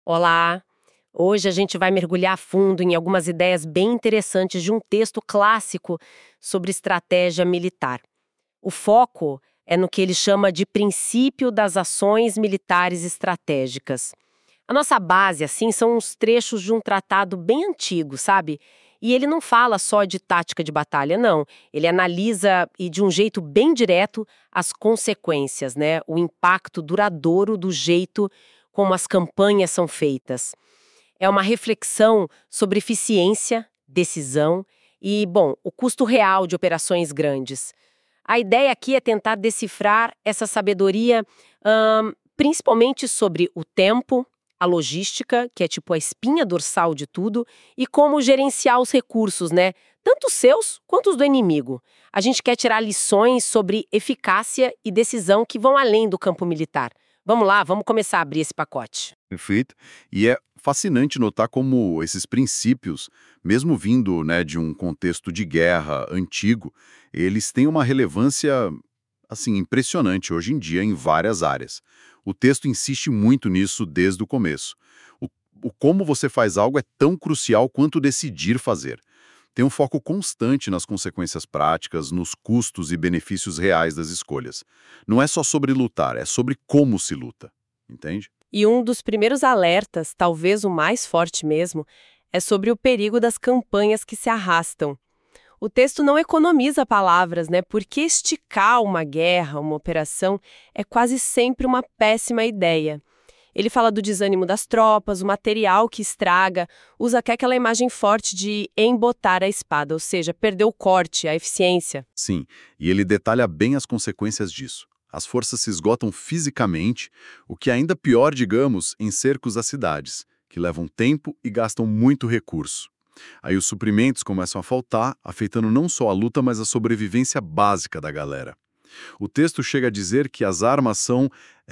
Olá! Hoje a gente vai mergulhar a fundo em algumas ideias bem interessantes de um texto clássico sobre estratégia militar. O foco é no que ele chama de princípio das ações militares estratégicas. A nossa base, assim, são uns trechos de um tratado bem antigo, sabe? E ele não fala só de tática de batalha, não. Ele analisa, e de um jeito bem direto, as consequências, né? O impacto duradouro do jeito como as campanhas são feitas. É uma reflexão sobre eficiência, decisão e, bom, o custo real de operações grandes. A ideia aqui é tentar decifrar essa sabedoria, principalmente sobre o tempo, a logística, que é tipo a espinha dorsal de tudo, e como gerenciar os recursos, né? Tanto os seus quanto os do inimigo. A gente quer tirar lições sobre eficácia e decisão que vão além do campo militar. Vamos lá, vamos começar a abrir esse pacote. Perfeito. E é fascinante notar como esses princípios, mesmo vindo, né, de um contexto de guerra antigo, eles têm uma relevância, assim, impressionante hoje em dia em várias áreas. O texto insiste muito nisso desde o começo. O, o como você faz algo é tão crucial quanto decidir fazer. Tem um foco constante nas consequências práticas, nos custos e benefícios reais das escolhas. Não é só sobre lutar, é sobre como se luta. Entende? E um dos primeiros alertas, talvez o mais forte mesmo, é sobre o perigo das campanhas que se arrastam. O texto não economiza palavras, né? Porque esticar uma guerra, uma operação, é quase sempre uma péssima ideia. Ele fala do desânimo das tropas, o material que estraga, usa até aquela imagem forte de embotar a espada, ou seja, perder o corte, a eficiência. Sim, e ele detalha bem as consequências disso. As forças se esgotam fisicamente, o que é ainda pior, digamos, em cercos às cidades, que levam tempo e gastam muito recurso. Aí os suprimentos começam a faltar, afetando não só a luta, mas a sobrevivência básica da galera. O texto chega a dizer que as armas são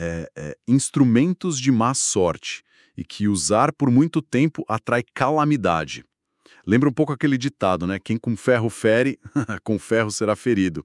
instrumentos de má sorte e que usar por muito tempo atrai calamidade. Lembra um pouco aquele ditado, né? Quem com ferro fere, com ferro será ferido.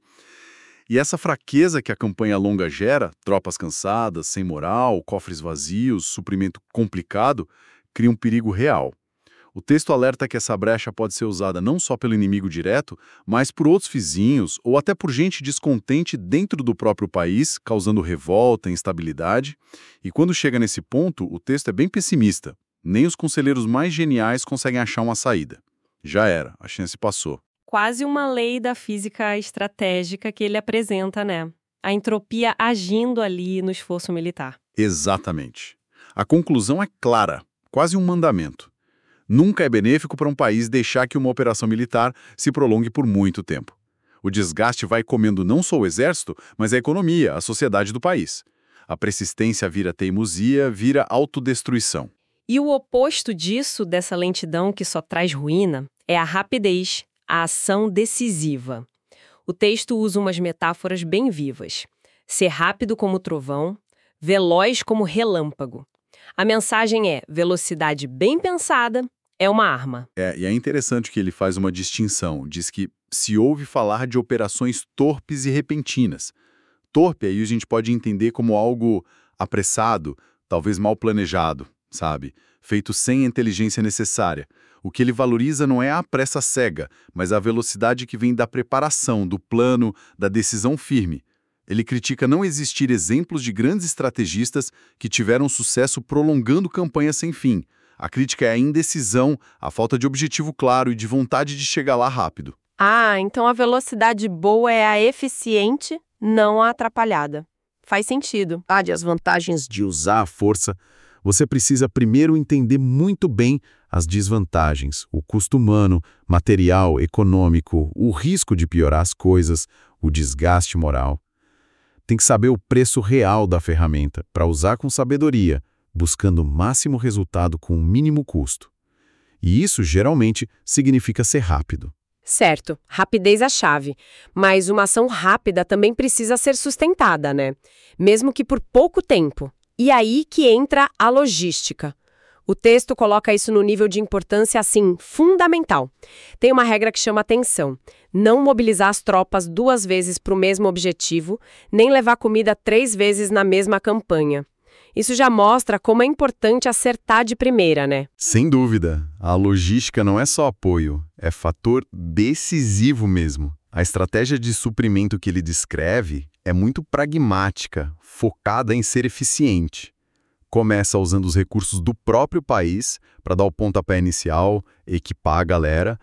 E essa fraqueza que a campanha longa gera, tropas cansadas, sem moral, cofres vazios, suprimento complicado, cria um perigo real. O texto alerta que essa brecha pode ser usada não só pelo inimigo direto, mas por outros vizinhos ou até por gente descontente dentro do próprio país, causando revolta, instabilidade. E quando chega nesse ponto, o texto é bem pessimista. Nem os conselheiros mais geniais conseguem achar uma saída. Já era, a chance passou. Quase uma lei da física estratégica que ele apresenta, né? A entropia agindo ali no esforço militar. Exatamente. A conclusão é clara, quase um mandamento. Nunca é benéfico para um país deixar que uma operação militar se prolongue por muito tempo. O desgaste vai comendo não só o exército, mas a economia, a sociedade do país. A persistência vira teimosia, vira autodestruição. E o oposto disso, dessa lentidão que só traz ruína, é a rapidez, a ação decisiva. O texto usa umas metáforas bem vivas. Ser rápido como trovão, veloz como relâmpago. A mensagem é: velocidade bem pensada é uma arma. E é interessante que ele faz uma distinção. Diz que se ouve falar de operações torpes e repentinas. Torpe, aí a gente pode entender como algo apressado, talvez mal planejado, sabe? Feito sem a inteligência necessária. O que ele valoriza não é a pressa cega, mas a velocidade que vem da preparação, do plano, da decisão firme. Ele critica não existir exemplos de grandes estrategistas que tiveram sucesso prolongando campanhas sem fim. A crítica é a indecisão, a falta de objetivo claro e de vontade de chegar lá rápido. Ah, então a velocidade boa é a eficiente, não a atrapalhada. Faz sentido. As vantagens de usar a força, você precisa primeiro entender muito bem as desvantagens, o custo humano, material, econômico, o risco de piorar as coisas, o desgaste moral. Tem que saber o preço real da ferramenta para usar com sabedoria, buscando o máximo resultado com o mínimo custo. E isso, geralmente, significa ser rápido. Certo, rapidez é a chave. Mas uma ação rápida também precisa ser sustentada, né? Mesmo que por pouco tempo. E aí que entra a logística. O texto coloca isso no nível de importância, assim, fundamental. Tem uma regra que chama atenção: não mobilizar as tropas 2 vezes para o mesmo objetivo, nem levar comida 3 vezes na mesma campanha. Isso já mostra como é importante acertar de primeira, né? Sem dúvida, a logística não é só apoio, é fator decisivo mesmo. A estratégia de suprimento que ele descreve é muito pragmática, focada em ser eficiente. Começa usando os recursos do próprio país para dar o pontapé inicial, equipar a galera,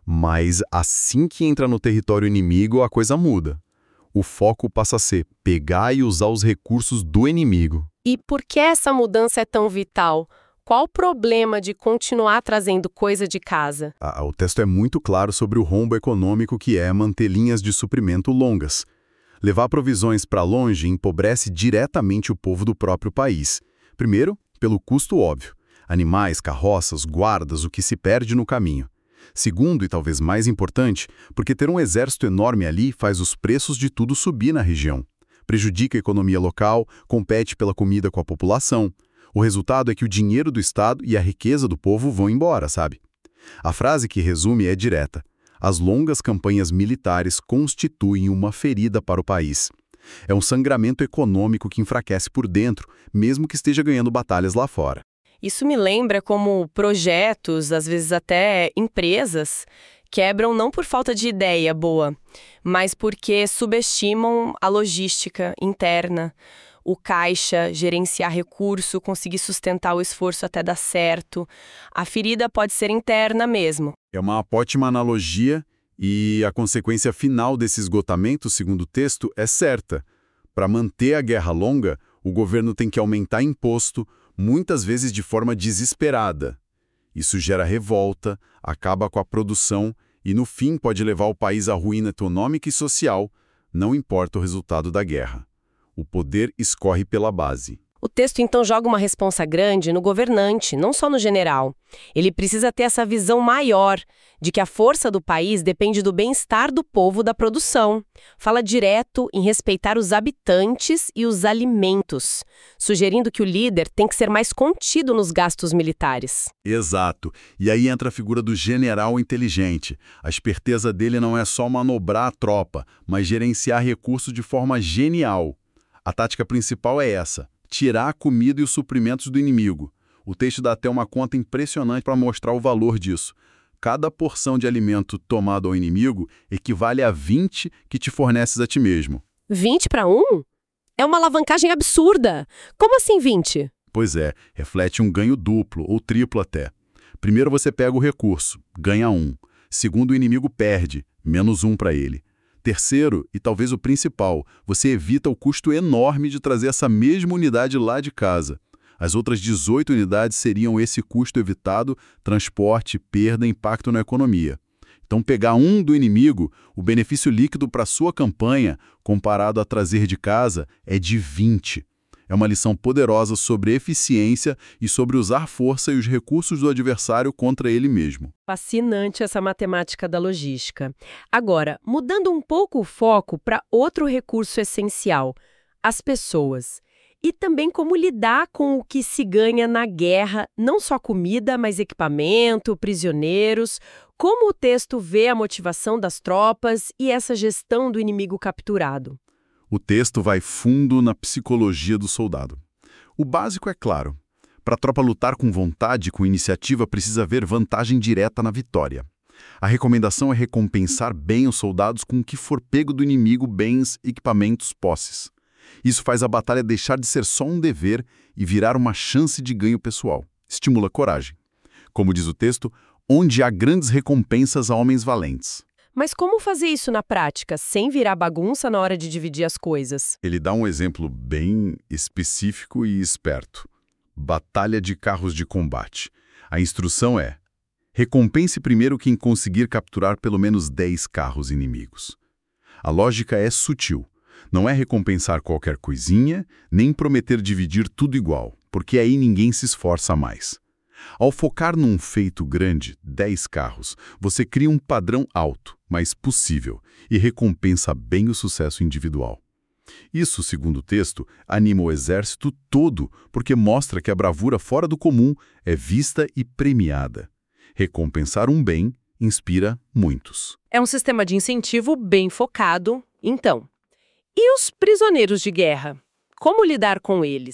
mas assim que entra no território inimigo, a coisa muda. O foco passa a ser pegar e usar os recursos do inimigo. E por que essa mudança é tão vital? Qual o problema de continuar trazendo coisa de casa? O texto é muito claro sobre o rombo econômico que é manter linhas de suprimento longas. Levar provisões para longe empobrece diretamente o povo do próprio país. Primeiro, pelo custo óbvio. Animais, carroças, guardas, o que se perde no caminho. Segundo, e talvez mais importante, porque ter um exército enorme ali faz os preços de tudo subir na região. Prejudica a economia local, compete pela comida com a população. O resultado é que o dinheiro do Estado e a riqueza do povo vão embora, sabe? A frase que resume é direta. As longas campanhas militares constituem uma ferida para o país. É um sangramento econômico que enfraquece por dentro, mesmo que esteja ganhando batalhas lá fora. Isso me lembra como projetos, às vezes até empresas, quebram não por falta de ideia boa, mas porque subestimam a logística interna, o caixa, gerenciar recurso, conseguir sustentar o esforço até dar certo. A ferida pode ser interna mesmo. É uma ótima analogia e a consequência final desse esgotamento, segundo o texto, é certa. Para manter a guerra longa, o governo tem que aumentar imposto, muitas vezes de forma desesperada. Isso gera revolta, acaba com a produção e, no fim, pode levar o país à ruína econômica e social, não importa o resultado da guerra. O poder escorre pela base. O texto, então, joga uma responsa grande no governante, não só no general. Ele precisa ter essa visão maior de que a força do país depende do bem-estar do povo da produção. Fala direto em respeitar os habitantes e os alimentos, sugerindo que o líder tem que ser mais contido nos gastos militares. Exato. E aí entra a figura do general inteligente. A esperteza dele não é só manobrar a tropa, mas gerenciar recursos de forma genial. A tática principal é essa: tirar a comida e os suprimentos do inimigo. O texto dá até uma conta impressionante para mostrar o valor disso. Cada porção de alimento tomado ao inimigo equivale a 20 que te forneces a ti mesmo. 20 para 1? É uma alavancagem absurda. Como assim 20? Pois é, reflete um ganho duplo ou triplo até. Primeiro você pega o recurso, ganha 1. Segundo, o inimigo perde, menos 1 para ele. Terceiro, e talvez o principal, você evita o custo enorme de trazer essa mesma unidade lá de casa. As outras 18 unidades seriam esse custo evitado, transporte, perda, impacto na economia. Então, pegar 1 do inimigo, o benefício líquido para sua campanha, comparado a trazer de casa, é de 20. É uma lição poderosa sobre eficiência e sobre usar força e os recursos do adversário contra ele mesmo. Fascinante essa matemática da logística. Agora, mudando um pouco o foco para outro recurso essencial, as pessoas. E também como lidar com o que se ganha na guerra, não só comida, mas equipamento, prisioneiros. Como o texto vê a motivação das tropas e essa gestão do inimigo capturado? O texto vai fundo na psicologia do soldado. O básico é claro. Para a tropa lutar com vontade, com iniciativa, precisa haver vantagem direta na vitória. A recomendação é recompensar bem os soldados com o que for pego do inimigo, bens, equipamentos, posses. Isso faz a batalha deixar de ser só um dever e virar uma chance de ganho pessoal. Estimula a coragem. Como diz o texto, onde há grandes recompensas a homens valentes. Mas como fazer isso na prática, sem virar bagunça na hora de dividir as coisas? Ele dá um exemplo bem específico e esperto. Batalha de carros de combate. A instrução é: recompense primeiro quem conseguir capturar pelo menos 10 carros inimigos. A lógica é sutil. Não é recompensar qualquer coisinha, nem prometer dividir tudo igual, porque aí ninguém se esforça mais. Ao focar num feito grande, 10 carros, você cria um padrão alto, mas possível, e recompensa bem o sucesso individual. Isso, segundo o texto, anima o exército todo, porque mostra que a bravura fora do comum é vista e premiada. Recompensar um bem inspira muitos. É um sistema de incentivo bem focado. Então, e os prisioneiros de guerra? Como lidar com eles?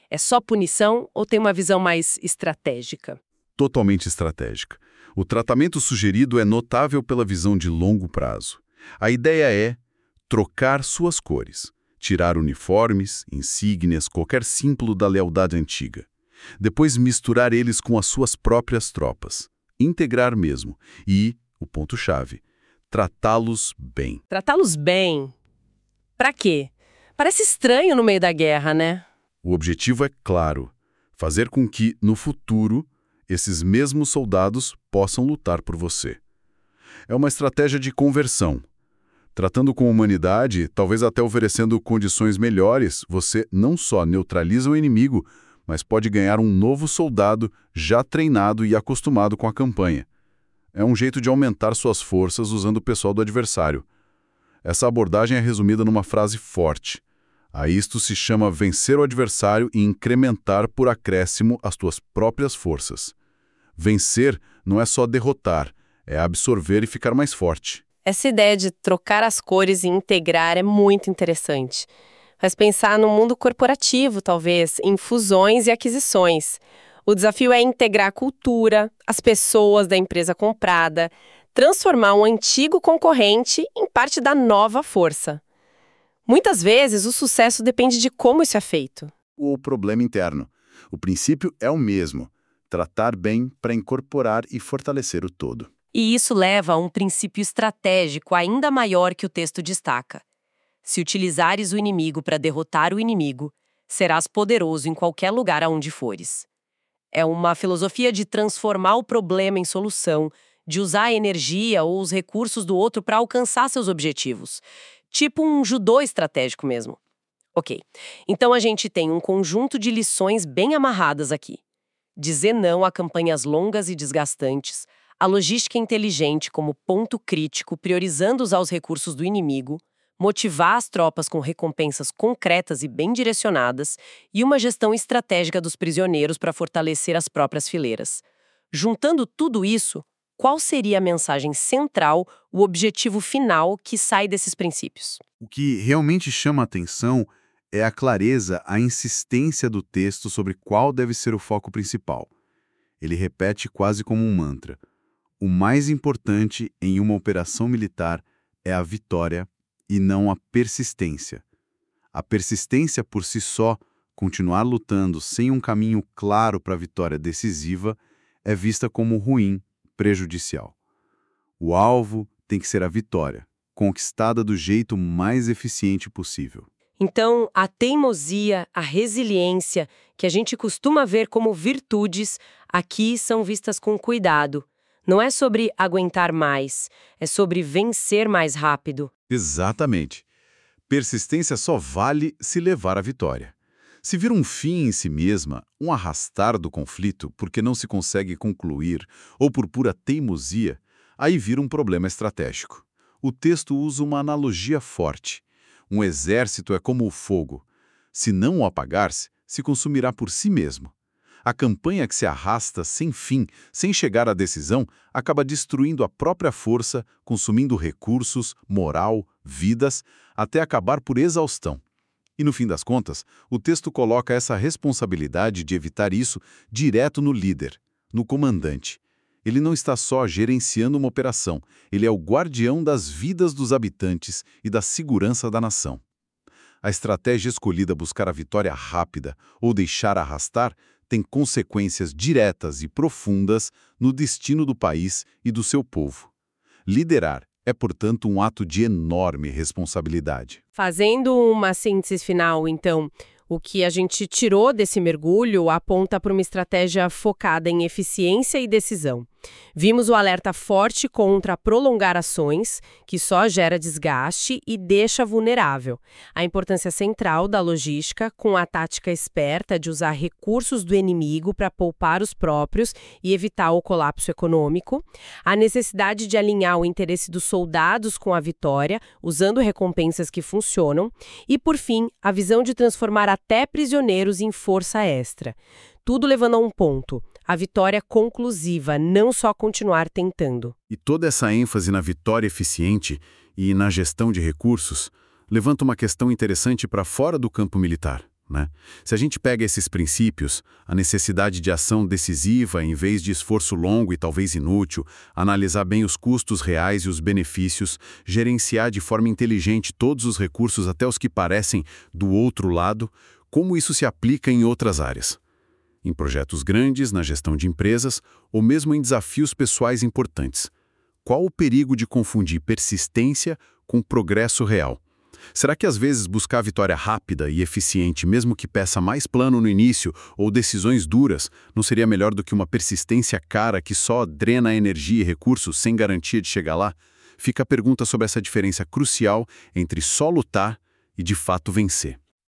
É só punição ou tem uma visão mais estratégica? Totalmente estratégica. O tratamento sugerido é notável pela visão de longo prazo. A ideia é trocar suas cores, tirar uniformes, insígnias, qualquer símbolo da lealdade antiga. Depois misturar eles com as suas próprias tropas. Integrar mesmo. E, o ponto-chave, tratá-los bem. Tratá-los bem? Pra quê? Parece estranho no meio da guerra, né? O objetivo é claro, fazer com que, no futuro, esses mesmos soldados possam lutar por você. É uma estratégia de conversão. Tratando com humanidade, talvez até oferecendo condições melhores, você não só neutraliza o inimigo, mas pode ganhar um novo soldado já treinado e acostumado com a campanha. É um jeito de aumentar suas forças usando o pessoal do adversário. Essa abordagem é resumida numa frase forte. A isto se chama vencer o adversário e incrementar por acréscimo as tuas próprias forças. Vencer não é só derrotar, é absorver e ficar mais forte. Essa ideia de trocar as cores e integrar é muito interessante. Faz pensar no mundo corporativo, talvez, em fusões e aquisições. O desafio é integrar a cultura, as pessoas da empresa comprada, transformar um antigo concorrente em parte da nova força. Muitas vezes, o sucesso depende de como isso é feito. O problema interno. O princípio é o mesmo. Tratar bem para incorporar e fortalecer o todo. E isso leva a um princípio estratégico ainda maior que o texto destaca. Se utilizares o inimigo para derrotar o inimigo, serás poderoso em qualquer lugar aonde fores. É uma filosofia de transformar o problema em solução, de usar a energia ou os recursos do outro para alcançar seus objetivos. Tipo um judô estratégico mesmo. Ok, então a gente tem um conjunto de lições bem amarradas aqui. Dizer não a campanhas longas e desgastantes, a logística inteligente como ponto crítico, priorizando usar os recursos do inimigo, motivar as tropas com recompensas concretas e bem direcionadas e uma gestão estratégica dos prisioneiros para fortalecer as próprias fileiras. Juntando tudo isso, qual seria a mensagem central, o objetivo final que sai desses princípios? O que realmente chama a atenção é a clareza, a insistência do texto sobre qual deve ser o foco principal. Ele repete quase como um mantra. O mais importante em uma operação militar é a vitória e não a persistência. A persistência por si só, continuar lutando sem um caminho claro para a vitória decisiva, é vista como ruim, prejudicial. O alvo tem que ser a vitória, conquistada do jeito mais eficiente possível. Então, a teimosia, a resiliência, que a gente costuma ver como virtudes, aqui são vistas com cuidado. Não é sobre aguentar mais, é sobre vencer mais rápido. Exatamente. Persistência só vale se levar à vitória. Se vir um fim em si mesma, um arrastar do conflito porque não se consegue concluir ou por pura teimosia, aí vira um problema estratégico. O texto usa uma analogia forte. Um exército é como o fogo. Se não o apagar-se, se consumirá por si mesmo. A campanha que se arrasta sem fim, sem chegar à decisão, acaba destruindo a própria força, consumindo recursos, moral, vidas, até acabar por exaustão. E no fim das contas, o texto coloca essa responsabilidade de evitar isso direto no líder, no comandante. Ele não está só gerenciando uma operação, ele é o guardião das vidas dos habitantes e da segurança da nação. A estratégia escolhida buscar a vitória rápida ou deixar arrastar tem consequências diretas e profundas no destino do país e do seu povo. Liderar é, portanto, um ato de enorme responsabilidade. Fazendo uma síntese final, então, o que a gente tirou desse mergulho aponta para uma estratégia focada em eficiência e decisão. Vimos o alerta forte contra prolongar ações, que só gera desgaste e deixa vulnerável. A importância central da logística, com a tática esperta de usar recursos do inimigo para poupar os próprios e evitar o colapso econômico. A necessidade de alinhar o interesse dos soldados com a vitória, usando recompensas que funcionam. E, por fim, a visão de transformar até prisioneiros em força extra. Tudo levando a um ponto. A vitória conclusiva, não só continuar tentando. E toda essa ênfase na vitória eficiente e na gestão de recursos levanta uma questão interessante para fora do campo militar, né? Se a gente pega esses princípios, a necessidade de ação decisiva em vez de esforço longo e talvez inútil, analisar bem os custos reais e os benefícios, gerenciar de forma inteligente todos os recursos, até os que parecem do outro lado, como isso se aplica em outras áreas? Em projetos grandes, na gestão de empresas, ou mesmo em desafios pessoais importantes. Qual o perigo de confundir persistência com progresso real? Será que às vezes buscar vitória rápida e eficiente, mesmo que peça mais plano no início ou decisões duras, não seria melhor do que uma persistência cara que só drena energia e recursos sem garantia de chegar lá? Fica a pergunta sobre essa diferença crucial entre só lutar e de fato vencer.